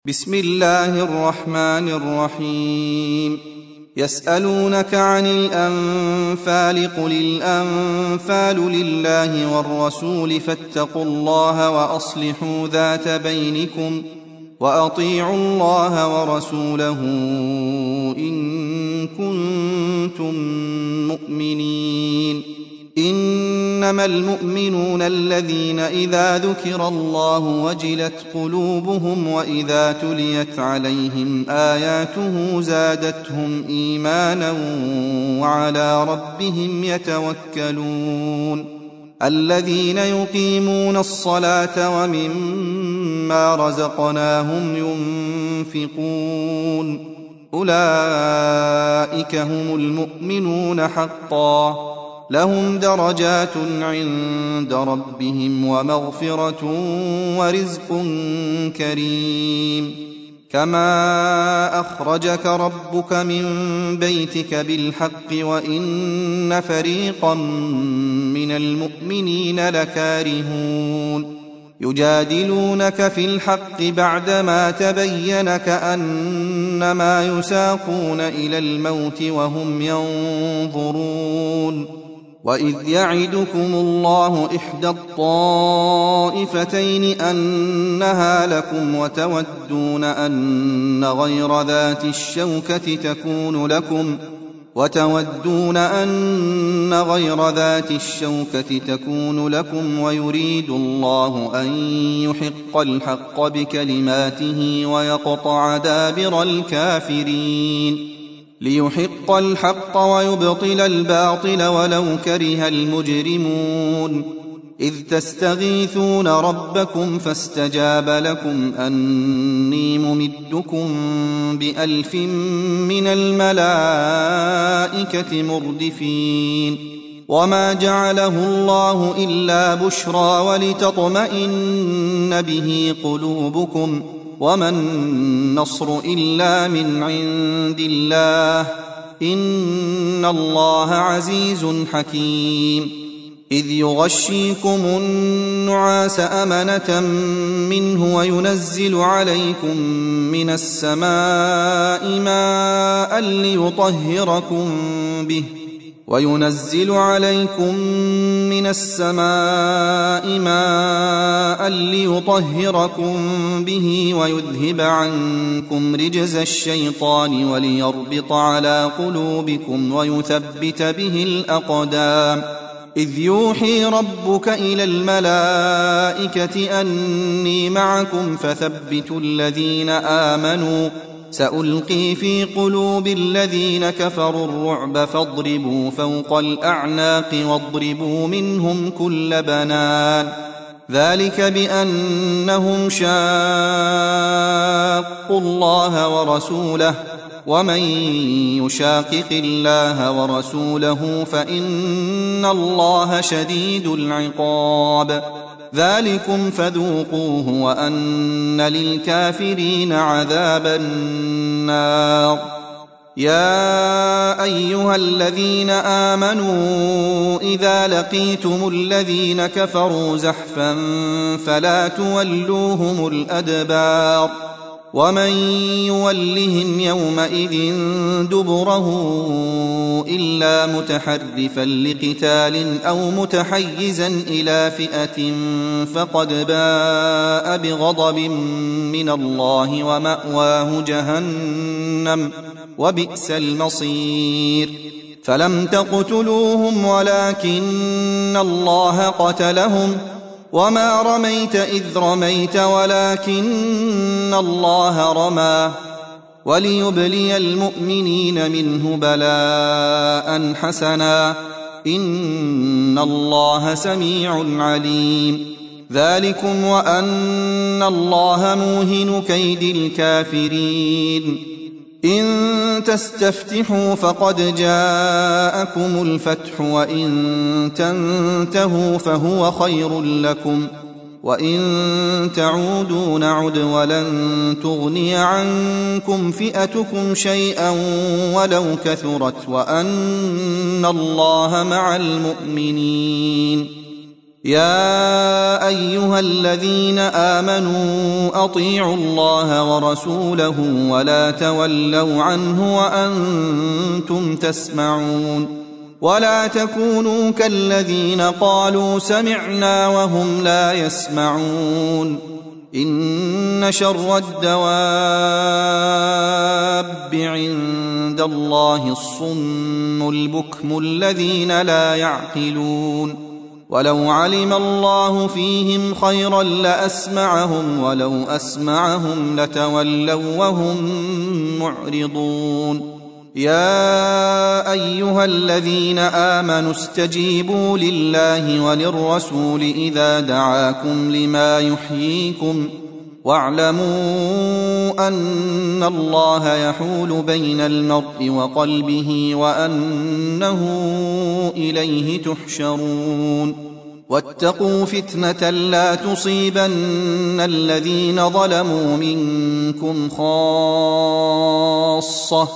بسم الله الرحمن الرحيم. يسألونك عن الأنفال قل الأنفال لله والرسول فاتقوا الله وأصلحوا ذات بينكم وأطيعوا الله ورسوله إن كنتم مؤمنين. إنما المؤمنون الذين إذا ذكر الله وجلت قلوبهم وإذا تليت عليهم آياته زادتهم إيمانا وعلى ربهم يتوكلون. الذين يقيمون الصلاة ومما رزقناهم ينفقون أولئك هم المؤمنون حقا لهم درجات عند ربهم ومغفرة ورزق كريم. كما أخرجك ربك من بيتك بالحق وإن فريقا من المؤمنين لكارهون يجادلونك في الحق بعدما تبين كأنما يساقون إلى الموت وهم ينظرون. وإذ يعدكم الله إحدى الطائفتين أنها لكم وتودون أن غير ذات الشوكة تكون لكم ويريد الله أن يحق الحق بكلماته ويقطع دابر الكافرين ليحق الحق ويبطل الباطل ولو كره المجرمون. إذ تستغيثون ربكم فاستجاب لكم أني ممدكم ب1000 من الملائكة مردفين. وما جعله الله إلا بشرى ولتطمئن به قلوبكم وما النصر إلا من عند الله إن الله عزيز حكيم. إذ يغشيكم النعاس أمنة منه وينزل عليكم من السماء ماء ليطهركم به ويذهب عنكم رجز الشيطان وليربط على قلوبكم ويثبت به الأقدام. إذ يوحي ربك إلى الملائكة أني معكم فثبتوا الذين آمنوا سألقي في قلوب الذين كفروا الرعب فاضربوا فوق الأعناق واضربوا منهم كل بنان. ذلك بأنهم شاقوا الله ورسوله ومن يشاقق الله ورسوله فإن الله شديد العقاب. ذلكم فذوقوه وأن للكافرين عذاب النار. يا أيها الذين آمنوا إذا لقيتم الذين كفروا زحفا فلا تولوهم الأدبار ومن يولهم يومئذ دبره إلا متحرفا لقتال أو متحيزا إلى فئة فقد باء بغضب من الله ومأواه جهنم وبئس المصير. فلم تقتلوهم ولكن الله قتلهم وما رميت إذ رميت ولكن الله رمى وليبلي المؤمنين منه بلاء حسنا إن الله سميع عليم. ذلكم وأن الله موهن كيد الكافرين. إن تستفتحوا فقد جاءكم الفتح وإن تنتهوا فهو خير لكم وإن تعودوا نعد ولن تغني عنكم فئتكم شيئا ولو كثرت وأن الله مع المؤمنين. يا أيها الذين آمنوا أطيعوا الله ورسوله ولا تولوا عنه وأنتم تسمعون ولا تكونوا كالذين قالوا سمعنا وهم لا يسمعون إن شر الدواب عند الله الصم البكم الذين لا يعقلون ولو علم الله فيهم خيرا لأسمعهم ولو أسمعهم لتولوا وهم معرضون يا أيها الذين آمنوا استجيبوا لله وللرسول إذا دعاكم لما يحييكم واعلموا أن الله يحول بين المرء وقلبه وأنه إليه تحشرون واتقوا فتنة لا تصيبن الذين ظلموا منكم خاصة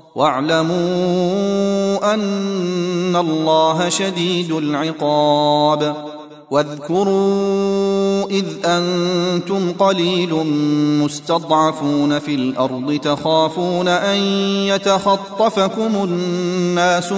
واعلموا أن الله شديد العقاب واذكروا إذ أنتم قليل مستضعفون في الأرض تخافون أن يتخطفكم الناس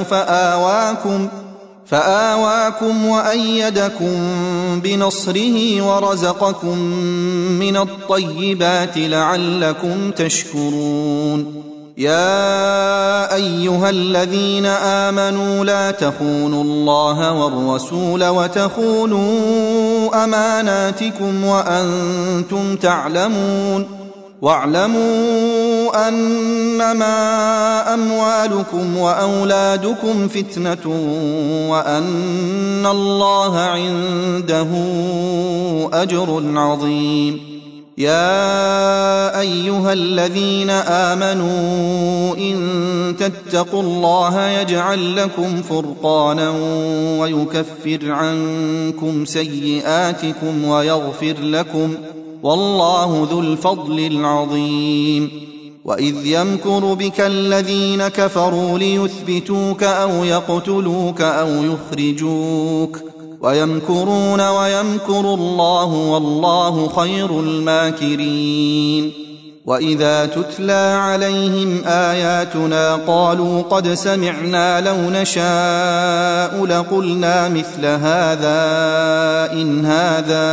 فآواكم وأيدكم بنصره ورزقكم من الطيبات لعلكم تشكرون يا أيها الذين آمنوا لا تخونوا الله والرسول وتخونوا أماناتكم وأنتم تعلمون واعلموا أنما أموالكم وأولادكم فتنة وأن الله عنده أجر عظيم يا أيها الذين آمنوا إن تتقوا الله يجعل لكم فرقانا ويكفر عنكم سيئاتكم ويغفر لكم والله ذو الفضل العظيم وإذ يمكر بك الذين كفروا ليثبتوك أو يقتلوك أو يخرجوك ويمكرون ويمكر الله والله خير الماكرين وإذا تتلى عليهم آياتنا قالوا قد سمعنا لو نشاء لقلنا مثل هذا إن هذا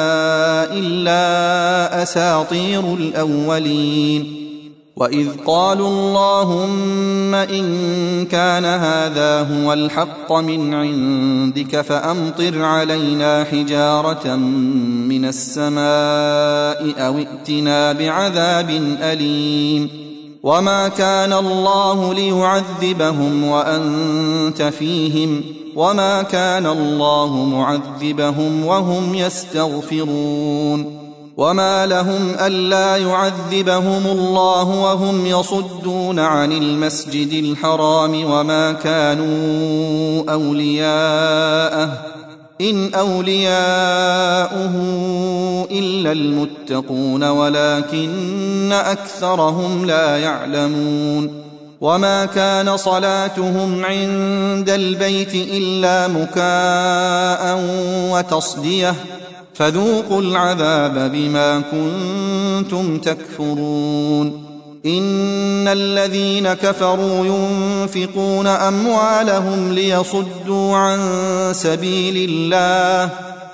إلا أساطير الأولين وإذ قالوا اللهم إن كان هذا هو الحق من عندك فأمطر علينا حجارة من السماء أو ائتنا بعذاب أليم وما كان الله ليعذبهم وأنت فيهم وما كان الله معذبهم وهم يستغفرون وما لهم ألا يعذبهم الله وهم يصدون عن المسجد الحرام وما كانوا أولياءه إن أولياؤه إلا المتقون ولكن أكثرهم لا يعلمون وما كان صلاتهم عند البيت إلا مكاء وتصدية فذوقوا العذاب بما كنتم تكفرون إن الذين كفروا ينفقون أموالهم ليصدوا عن سبيل الله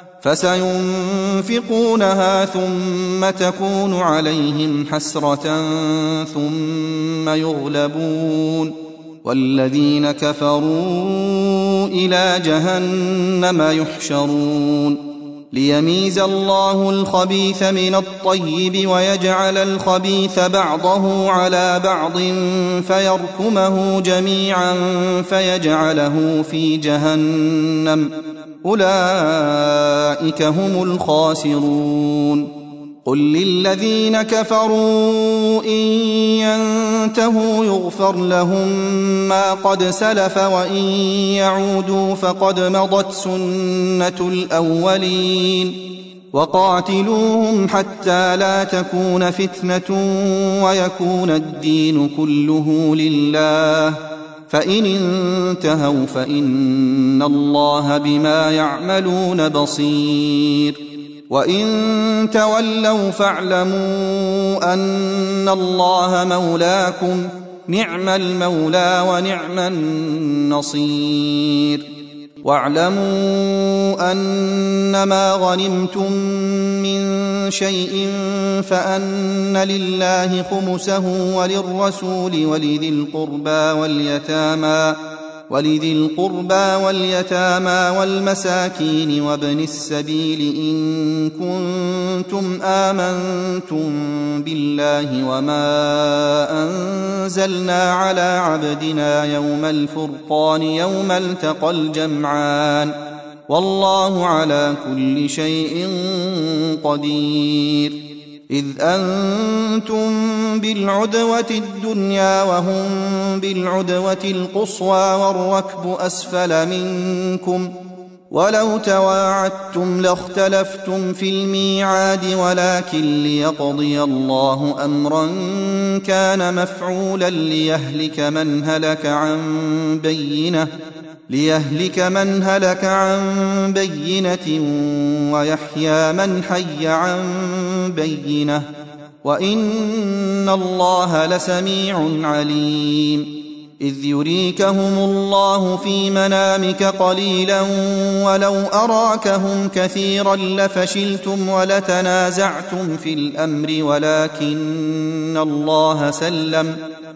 فسينفقونها ثم تكون عليهم حسرة ثم يغلبون والذين كفروا إلى جهنم يحشرون ليميز الله الخبيث من الطيب ويجعل الخبيث بعضه على بعض فيركمه جميعا فيجعله في جهنم أولئك هم الخاسرون قل للذين كفروا إن ينتهوا يغفر لهم ما قد سلف وإن يعودوا فقد مضت سنة الأولين وقاتلوهم حتى لا تكون فتنة ويكون الدين كله لله فإن انتهوا فإن الله بما يعملون بصير وإن تولوا فاعلموا أن الله مولاكم نعم المولى ونعم النصير واعلموا أنما غنمتم من شيء فأن لله خمسه وللرسول ولذي القربى واليتامى والمساكين وابن السبيل إن كنتم آمنتم بالله وما أنزلنا على عبدنا يوم الفرقان يوم التقى الجمعان والله على كل شيء قدير إذ أنتم بالعدوة الدنيا وهم بالعدوة القصوى والركب أسفل منكم ولو تواعدتم لاختلفتم في الميعاد ولكن ليقضي الله أمرا كان مفعولا ليهلك من هلك عن بينة ويحيى من حي عن بينة وإن الله لسميع عليم إذ يريكهم الله في منامك قليلا ولو أراكهم كثيرا لفشلتم ولتنازعتم في الأمر ولكن الله سلم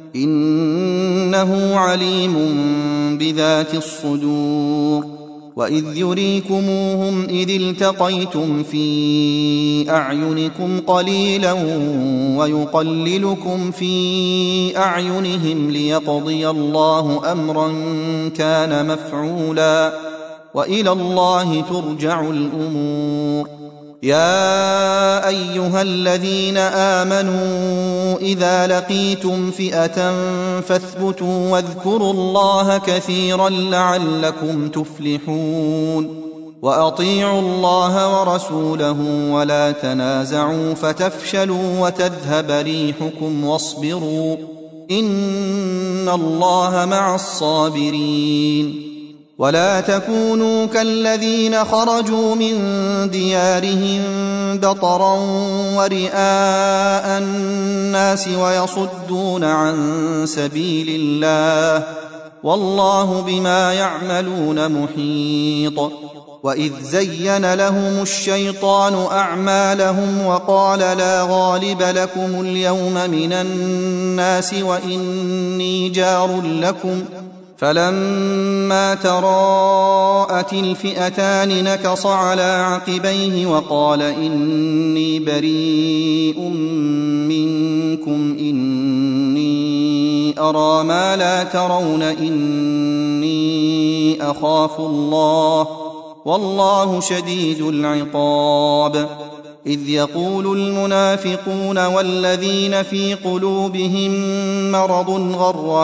إنه عليم بذات الصدور وإذ يريكموهم إذ التقيتم في أعينكم قليلا ويقللكم في أعينهم ليقضي الله أمرا كان مفعولا وإلى الله ترجع الأمور يا أيها الذين آمنوا إذا لقيتم فئة فاثبتوا واذكروا الله كثيرا لعلكم تفلحون وأطيعوا الله ورسوله ولا تنازعوا فتفشلوا وتذهب ريحكم واصبروا إن الله مع الصابرين ولا تكونوا كالذين خرجوا من ديارهم بطرا ورئاء الناس ويصدون عن سبيل الله والله بما يعملون محيط وإذ زين لهم الشيطان أعمالهم وقال لا غالب لكم اليوم من الناس وإني جار لكم فلما تراءت الفئتان نكص على عقبيه وقال إني بريء منكم إني أرى ما لا ترون إني أخاف الله والله شديد العقاب إذ يقول المنافقون والذين في قلوبهم مرض غر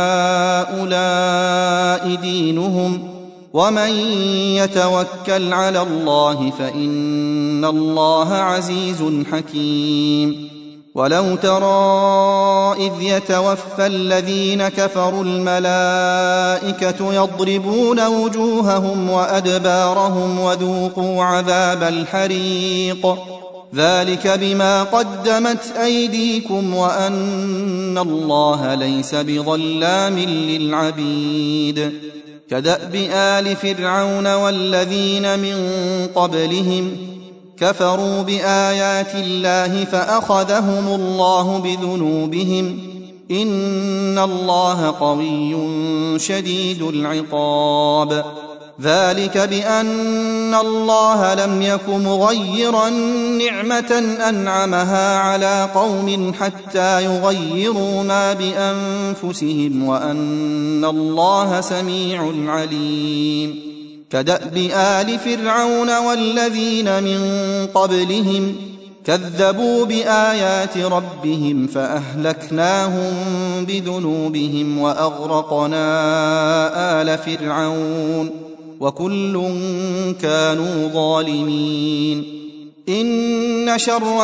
هؤلاء دينهم ومن يتوكل على الله فإن الله عزيز حكيم ولو ترى إذ يتوفى الذين كفروا الملائكة يضربون وجوههم وأدبارهم وذوقوا عذاب الحريق ذلك بما قدمت أيديكم وأن الله ليس بظلام للعبيد كدأب آل فرعون والذين من قبلهم كفروا بآيات الله فأخذهم الله بذنوبهم إن الله قوي شديد العقاب ذلك بأن الله لم يك مغيرا نعمة أنعمها على قوم حتى يغيروا ما بأنفسهم وأن الله سميع عليم كدأب آل فرعون والذين من قبلهم كذبوا بآيات ربهم فأهلكناهم بذنوبهم وأغرقنا آل فرعون وكل كانوا ظالمين إن شر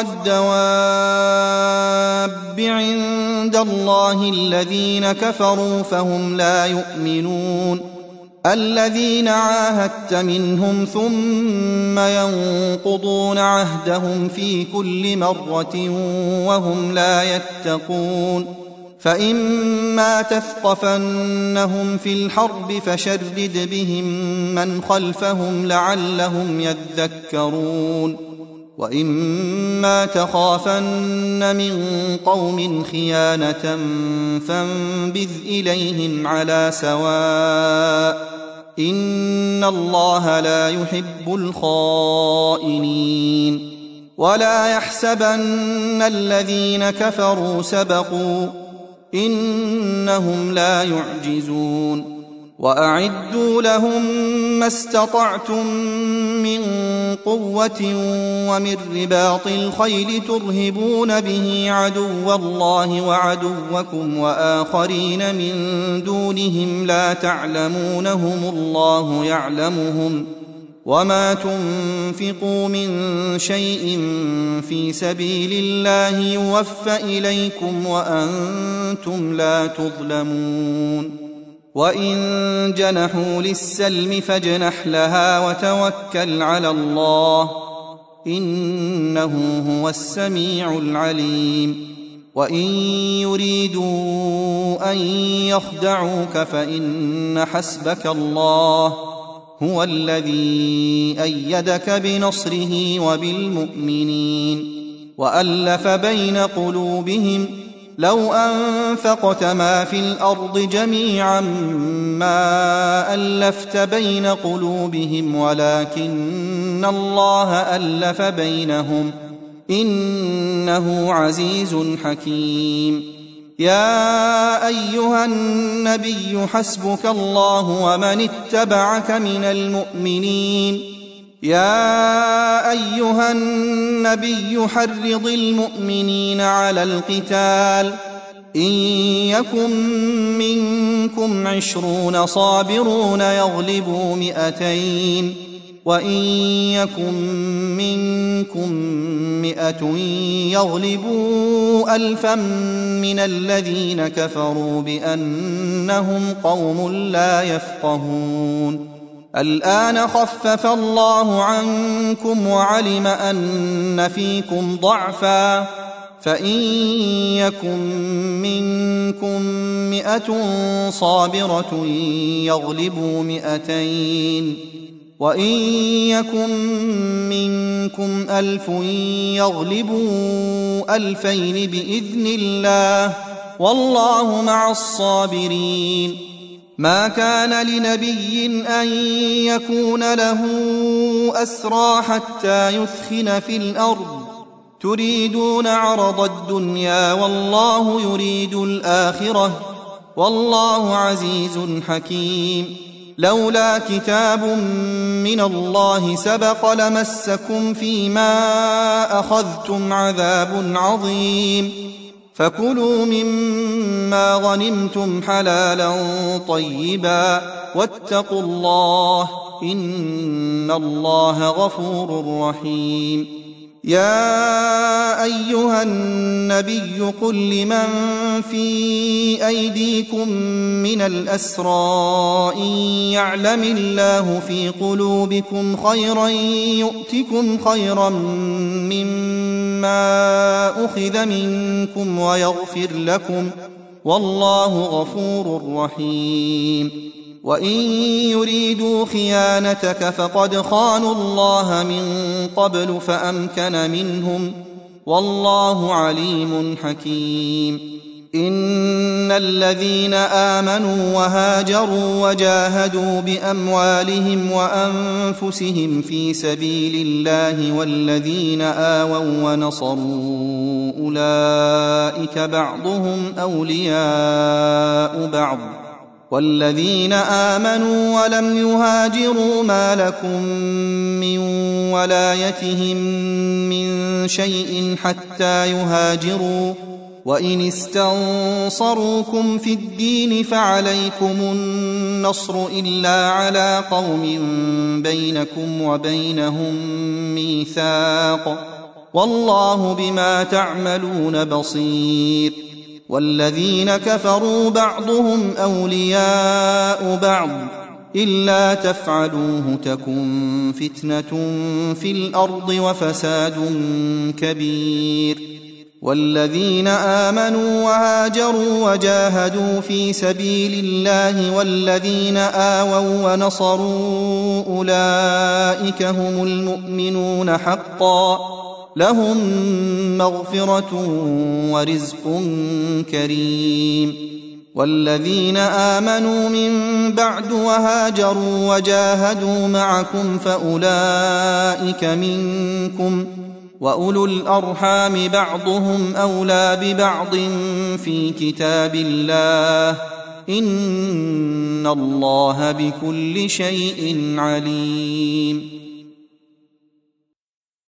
الدواب عند الله الذين كفروا فهم لا يؤمنون الذين عاهدت منهم ثم ينقضون عهدهم في كل مرة وهم لا يتقون فإما تثقفنهم في الحرب فشرد بهم من خلفهم لعلهم يذكرون وإما تخافن من قوم خيانة فانبذ إليهم على سواء إن الله لا يحب الخائنين ولا يحسبن الذين كفروا سبقوا إنهم لا يعجزون وأعدوا لهم ما استطعتم من قوة ومن رباط الخيل ترهبون به عدو الله وعدوكم وآخرين من دونهم لا تعلمونهم الله يعلمهم وما تنفقوا من شيء في سبيل الله يوفى إليكم وأنتم لا تظلمون وإن جنحوا للسلم فاجنح لها وتوكل على الله إنه هو السميع العليم وإن يريدوا أن يخدعوك فإن حسبك الله هو الذي أيدك بنصره وبالمؤمنين وألف بين قلوبهم لو أنفقت ما في الأرض جميعا ما ألفت بين قلوبهم ولكن الله ألف بينهم إنه عزيز حكيم يا أيها النبي حسبك الله ومن اتبعك من المؤمنين يا أيها النبي حرض المؤمنين على القتال إن يكن منكم 20 صابرون يغلبوا 200 وإن يكن منكم 100 يغلبوا 1000 من الذين كفروا بأنهم قوم لا يفقهون الآن خفف الله عنكم وعلم أن فيكم ضعفا فإن يكن منكم 100 صابرة يغلبوا 200 وإن يكن منكم 1000 يغلبوا 2000 بإذن الله والله مع الصابرين ما كان لنبي أن يكون له أسرى حتى يثخن في الأرض تريدون عرض الدنيا والله يريد الآخرة والله عزيز حكيم لولا كتاب من الله سبق لمسكم فيما أخذتم عذاب عظيم فكلوا مما غنمتم حلالا طيبا واتقوا الله إن الله غفور رحيم يا أيها النبي قل لمن في أيديكم من الأسرى إن يعلم الله في قلوبكم خيرا يؤتكم خيرا مما أخذ منكم ويغفر لكم والله غفور رحيم وإن يريدوا خيانتك فقد خانوا الله من قبل فأمكن منهم والله عليم حكيم إن الذين آمنوا وهاجروا وجاهدوا بأموالهم وأنفسهم في سبيل الله والذين آووا ونصروا أولئك بعضهم أولياء بعض والذين آمنوا ولم يهاجروا ما لكم من ولايتهم من شيء حتى يهاجروا وإن استنصروكم في الدين فعليكم النصر إلا على قوم بينكم وبينهم ميثاق والله بما تعملون بصير والذين كفروا بعضهم أولياء بعض إلا تفعلوه تكن فتنة في الأرض وفساد كبير والذين آمنوا وهاجروا وجاهدوا في سبيل الله والذين آووا ونصروا أولئك هم المؤمنون حقا لهم مغفرة ورزق كريم والذين آمنوا من بعد وهاجروا وجاهدوا معكم فأولئك منكم وأولو الأرحام بعضهم أولى ببعض في كتاب الله إن الله بكل شيء عليم